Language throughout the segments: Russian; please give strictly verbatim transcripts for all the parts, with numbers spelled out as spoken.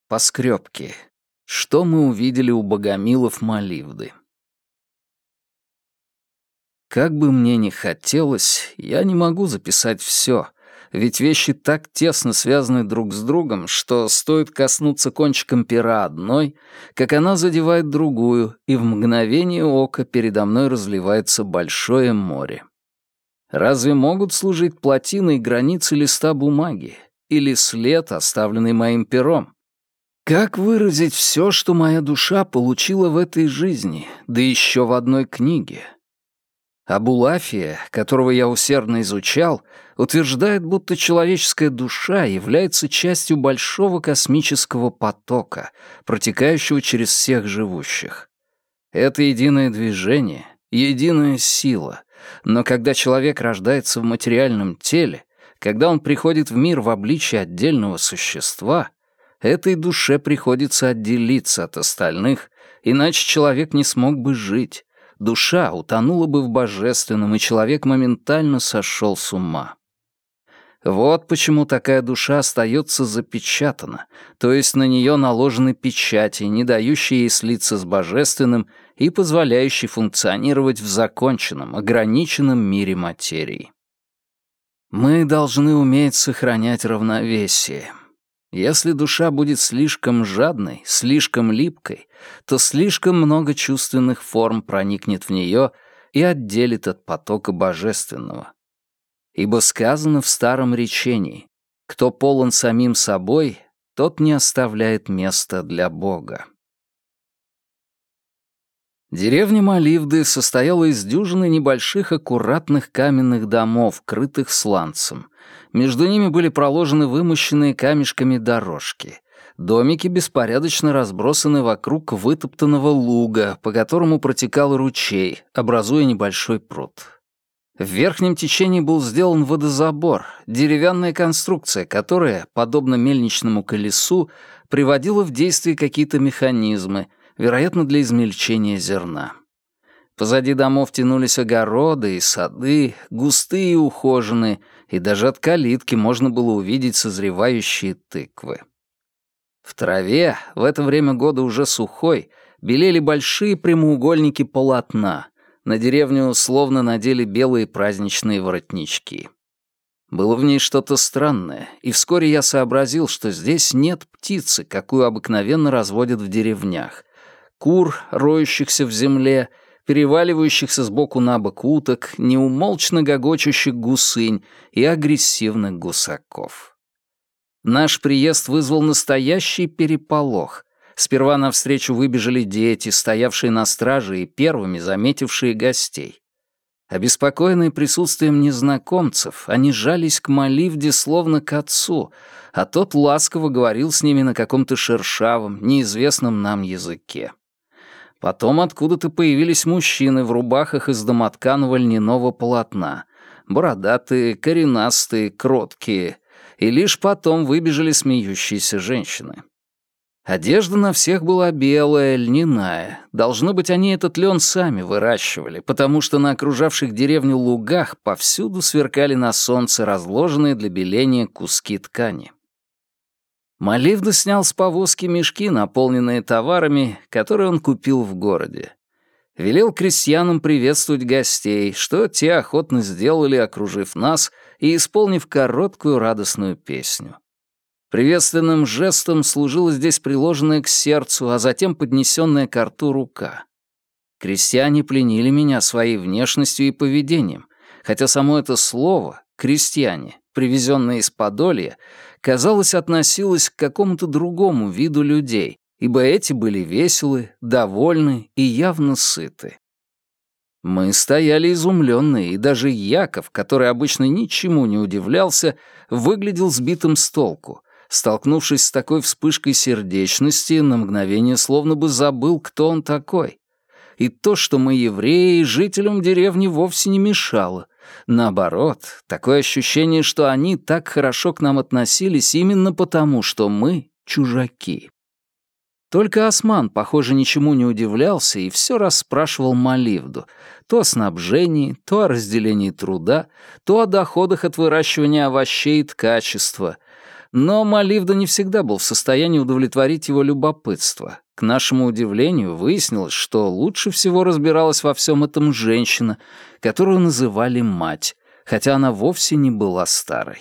Поскрёбки. Что мы увидели у богомилов Маливды? Как бы мне ни хотелось, я не могу записать всё, ведь вещи так тесно связаны друг с другом, что стоит коснуться кончиком пера одной, как она задевает другую, и в мгновение ока передо мной разливается большое море. Разве могут служить плотиной границы листа бумаги или след, оставленный моим пером? Как выразить все, что моя душа получила в этой жизни, да еще в одной книге? Абулафия, которого я усердно изучал, утверждает, будто человеческая душа является частью большого космического потока, протекающего через всех живущих. Это единое движение, единая сила, но когда человек рождается в материальном теле, когда он приходит в мир в обличии отдельного существа, этой душе приходится отделиться от остальных, иначе человек не смог бы жить. Душа утонула бы в божественном, и человек моментально сошел с ума. Вот почему такая душа остается запечатана, то есть на нее наложены печати, не дающие ей слиться с божественным и позволяющие функционировать в законченном, ограниченном мире материи. Мы должны уметь сохранять равновесие. Если душа будет слишком жадной, слишком липкой, то слишком много чувственных форм проникнет в нее и отделит от потока божественного. Ибо сказано в старом речении: «Кто полон самим собой, тот не оставляет места для Бога». Деревня Маливды состояла из дюжины небольших аккуратных каменных домов, крытых сланцем. Между ними были проложены вымощенные камешками дорожки. Домики беспорядочно разбросаны вокруг вытоптанного луга, по которому протекал ручей, образуя небольшой пруд. В верхнем течении был сделан водозабор, деревянная конструкция, которая, подобно мельничному колесу, приводила в действие какие-то механизмы, вероятно, для измельчения зерна. Позади домов тянулись огороды и сады, густые и ухоженные, и даже от калитки можно было увидеть созревающие тыквы. В траве, в это время года уже сухой, белели большие прямоугольники полотна, на деревню словно надели белые праздничные воротнички. Было в ней что-то странное, и вскоре я сообразил, что здесь нет птицы, какую обыкновенно разводят в деревнях, кур, роющихся в земле, переваливающихся с боку на бок уток, неумолчно гогочущих гусынь и агрессивных гусаков. Наш приезд вызвал настоящий переполох. Сперва навстречу выбежали дети, стоявшие на страже и первыми заметившие гостей. Обеспокоенные присутствием незнакомцев, они жались к Маливде словно к отцу, а тот ласково говорил с ними на каком-то шершавом, неизвестном нам языке. Потом откуда-то появились мужчины в рубахах из домотканого льняного полотна, бородатые, коренастые, кроткие, и лишь потом выбежали смеющиеся женщины. Одежда на всех была белая, льняная. Должно быть, они этот лен сами выращивали, потому что на окружавших деревню лугах повсюду сверкали на солнце разложенные для беления куски ткани. Маливда снял с повозки мешки, наполненные товарами, которые он купил в городе. Велел крестьянам приветствовать гостей, что те охотно сделали, окружив нас и исполнив короткую радостную песню. Приветственным жестом служила здесь приложенная к сердцу, а затем поднесенная к рту рука. Крестьяне пленили меня своей внешностью и поведением, хотя само это слово «крестьяне», привезенное из Подолья, казалось, относилось к какому-то другому виду людей, ибо эти были веселы, довольны и явно сыты. Мы стояли изумленные, и даже Яков, который обычно ничему не удивлялся, выглядел сбитым с толку. Столкнувшись с такой вспышкой сердечности, на мгновение словно бы забыл, кто он такой. И то, что мы евреи, жителям деревни вовсе не мешало. Наоборот, такое ощущение, что они так хорошо к нам относились именно потому, что мы чужаки. Только Осман, похоже, ничему не удивлялся и все расспрашивал Маливду то о снабжении, то о разделении труда, то о доходах от выращивания овощей и ткачества. Но Маливда не всегда был в состоянии удовлетворить его любопытство. К нашему удивлению, выяснилось, что лучше всего разбиралась во всем этом женщина, которую называли мать, хотя она вовсе не была старой.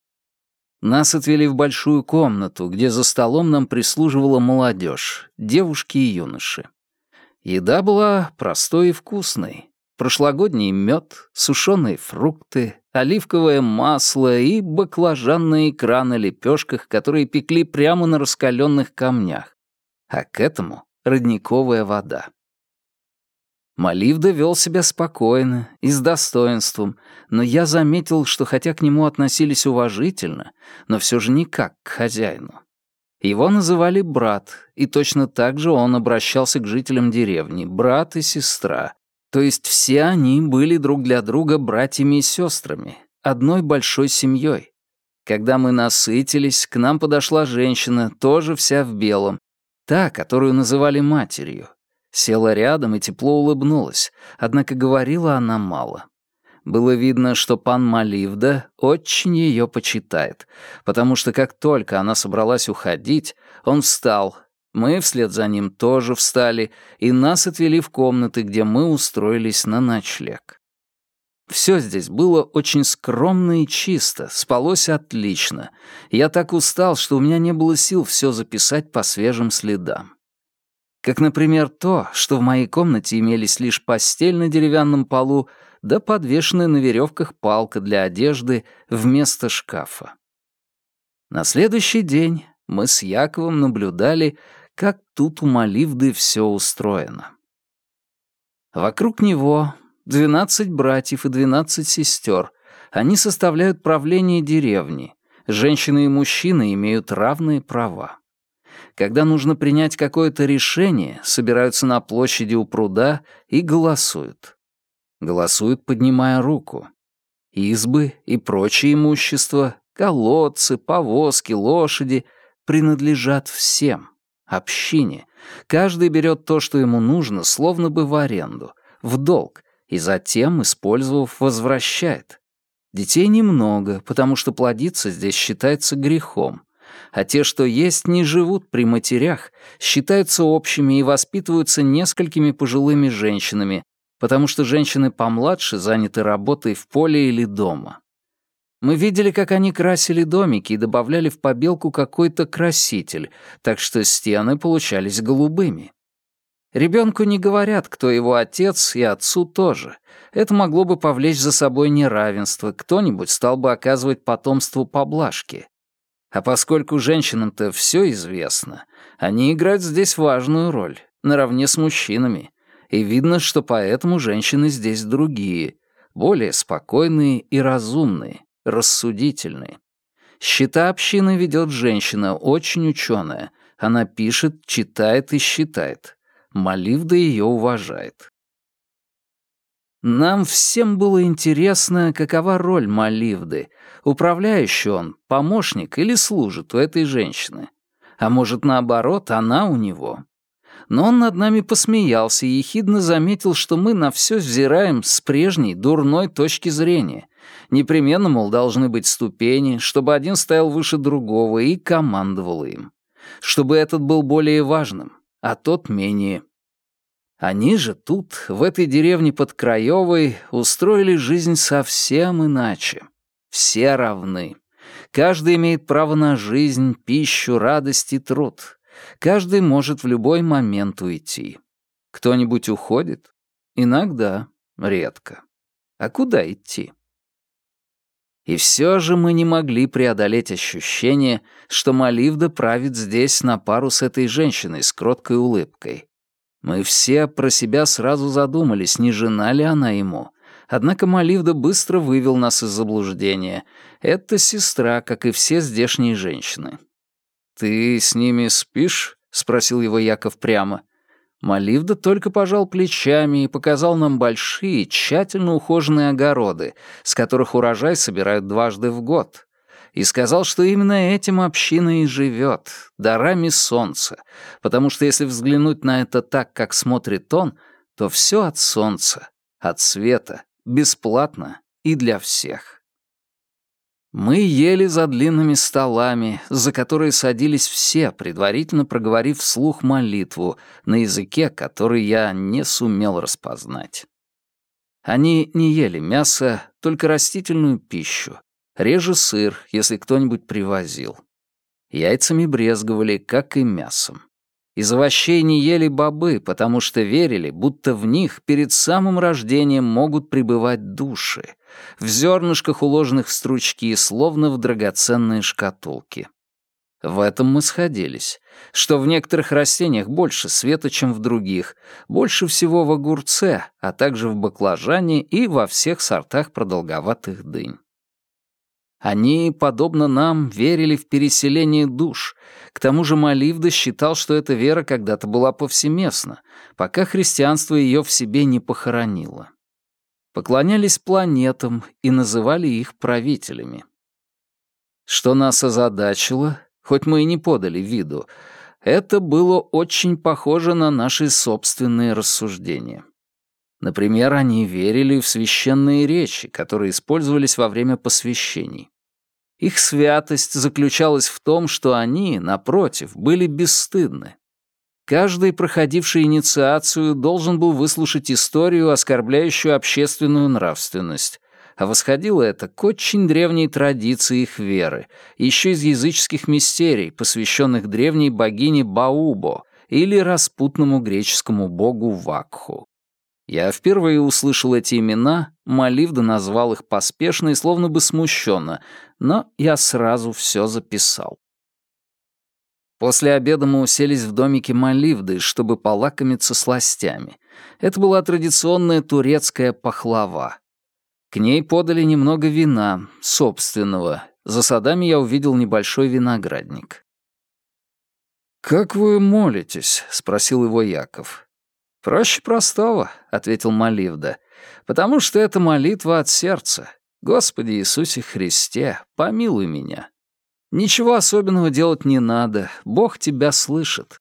Нас отвели в большую комнату, где за столом нам прислуживала молодежь, девушки и юноши. Еда была простой и вкусной. Прошлогодний мед, сушеные фрукты, оливковое масло и баклажанная икра на лепешках, которые пекли прямо на раскаленных камнях. А к этому родниковая вода. Маливда вел себя спокойно и с достоинством, но я заметил, что хотя к нему относились уважительно, но все же не как к хозяину. Его называли брат, и точно так же он обращался к жителям деревни, брат и сестра. То есть все они были друг для друга братьями и сестрами, одной большой семьей. Когда мы насытились, к нам подошла женщина, тоже вся в белом, та, которую называли матерью. Села рядом и тепло улыбнулась, однако говорила она мало. Было видно, что пан Маливда очень ее почитает, потому что как только она собралась уходить, он встал. Мы вслед за ним тоже встали, и нас отвели в комнаты, где мы устроились на ночлег. Все здесь было очень скромно и чисто, спалось отлично. Я так устал, что у меня не было сил все записать по свежим следам. Как, например, то, что в моей комнате имелись лишь постель на деревянном полу да подвешенная на веревках палка для одежды вместо шкафа. На следующий день мы с Яковом наблюдали, как тут у Маливды все устроено. Вокруг него двенадцать братьев и двенадцать сестер. Они составляют правление деревни. Женщины и мужчины имеют равные права. Когда нужно принять какое-то решение, собираются на площади у пруда и голосуют. Голосуют, поднимая руку. Избы и прочее имущество, колодцы, повозки, лошади принадлежат всем, общине. Каждый берет то, что ему нужно, словно бы в аренду, в долг, и затем, использовав, возвращает. Детей немного, потому что плодиться здесь считается грехом. А те, что есть, не живут при матерях, считаются общими и воспитываются несколькими пожилыми женщинами, потому что женщины помладше заняты работой в поле или дома. Мы видели, как они красили домики и добавляли в побелку какой-то краситель, так что стены получались голубыми. Ребенку не говорят, кто его отец, и отцу тоже. Это могло бы повлечь за собой неравенство, кто-нибудь стал бы оказывать потомству поблажки. А поскольку женщинам-то все известно, они играют здесь важную роль, наравне с мужчинами, и видно, что поэтому женщины здесь другие, более спокойные и разумные, рассудительные. Счета общины ведет женщина, очень ученая. Она пишет, читает и считает. Маливда ее уважает. Нам всем было интересно, какова роль Маливды. Управляющий он, помощник или служит у этой женщины? А может, наоборот, она у него? Но он над нами посмеялся и ехидно заметил, что мы на все взираем с прежней дурной точки зрения. Непременно, мол, должны быть ступени, чтобы один стоял выше другого и командовал им. Чтобы этот был более важным, а тот менее. Они же тут, в этой деревне под Краевой, устроили жизнь совсем иначе. Все равны. Каждый имеет право на жизнь, пищу, радость и труд. Каждый может в любой момент уйти. Кто-нибудь уходит? Иногда, редко. А куда идти? И все же мы не могли преодолеть ощущение, что Маливда правит здесь на пару с этой женщиной с кроткой улыбкой. Мы все про себя сразу задумались, не жена ли она ему. Однако Маливда быстро вывел нас из заблуждения. Это сестра, как и все здешние женщины. «Ты с ними спишь?» — спросил его Яков прямо. Маливда только пожал плечами и показал нам большие, тщательно ухоженные огороды, с которых урожай собирают дважды в год. И сказал, что именно этим община и живет, дарами солнца, потому что если взглянуть на это так, как смотрит он, то все от солнца, от света, бесплатно и для всех. Мы ели за длинными столами, за которые садились все, предварительно проговорив вслух молитву на языке, который я не сумел распознать. Они не ели мясо, только растительную пищу, реже сыр, если кто-нибудь привозил. Яйцами брезговали, как и мясом. Из овощей не ели бобы, потому что верили, будто в них перед самым рождением могут пребывать души, в зернышках, уложенных в стручки, словно в драгоценные шкатулки. В этом мы сходились, что в некоторых растениях больше света, чем в других, больше всего в огурце, а также в баклажане и во всех сортах продолговатых дынь. Они, подобно нам, верили в переселение душ. К тому же Маливда считал, что эта вера когда-то была повсеместна, пока христианство ее в себе не похоронило. Поклонялись планетам и называли их правителями. Что нас озадачило, хоть мы и не подали виду, это было очень похоже на наши собственные рассуждения. Например, они верили в священные речи, которые использовались во время посвящений. Их святость заключалась в том, что они, напротив, были бесстыдны. Каждый, проходивший инициацию, должен был выслушать историю, оскорбляющую общественную нравственность, а восходило это к очень древней традиции их веры, еще из языческих мистерий, посвященных древней богине Баубо или распутному греческому богу Вакху. Я впервые услышал эти имена, Маливда назвал их поспешно и словно бы смущенно, но я сразу все записал. После обеда мы уселись в домике Маливды, чтобы полакомиться сластями. Это была традиционная турецкая пахлава. К ней подали немного вина, собственного. За садами я увидел небольшой виноградник. «Как вы молитесь?» — спросил его Яков. «Проще простого», — ответил Маливда, «потому что это молитва от сердца. Господи Иисусе Христе, помилуй меня. Ничего особенного делать не надо, Бог тебя слышит».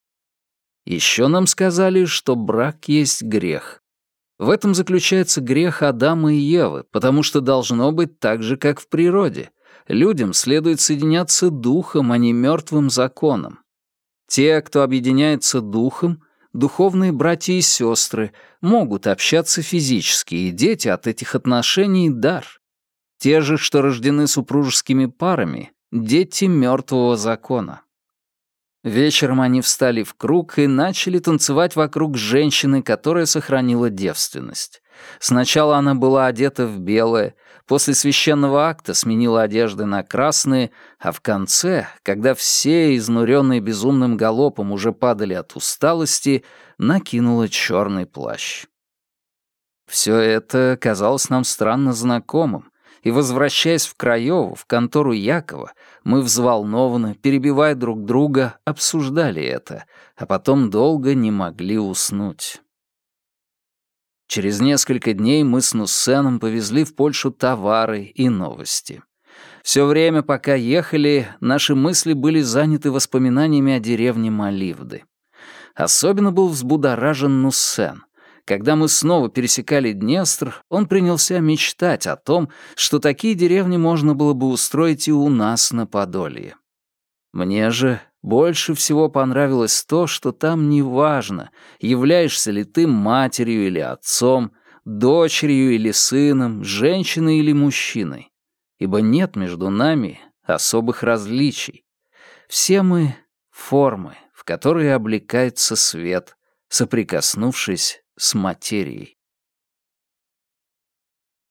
Еще нам сказали, что брак есть грех. В этом заключается грех Адама и Евы, потому что должно быть так же, как в природе. Людям следует соединяться духом, а не мертвым законом. Те, кто объединяется духом, духовные братья и сестры, могут общаться физически, и дети от этих отношений — дар. Те же, что рождены супружескими парами, дети мертвого закона. Вечером они встали в круг и начали танцевать вокруг женщины, которая сохранила девственность. Сначала она была одета в белое, после священного акта сменила одежды на красные, а в конце, когда все, изнуренные безумным галопом, уже падали от усталости, накинула черный плащ. Все это казалось нам странно знакомым, и, возвращаясь в Краеву, в контору Якова, мы взволнованно, перебивая друг друга, обсуждали это, а потом долго не могли уснуть. Через несколько дней мы с Нуссеном повезли в Польшу товары и новости. Все время, пока ехали, наши мысли были заняты воспоминаниями о деревне Маливды. Особенно был взбудоражен Нуссен. Когда мы снова пересекали Днестр, он принялся мечтать о том, что такие деревни можно было бы устроить и у нас на Подолье. Мне же больше всего понравилось то, что там не важно, являешься ли ты матерью или отцом, дочерью или сыном, женщиной или мужчиной, ибо нет между нами особых различий. Все мы — формы, в которые облекается свет, соприкоснувшись с материей.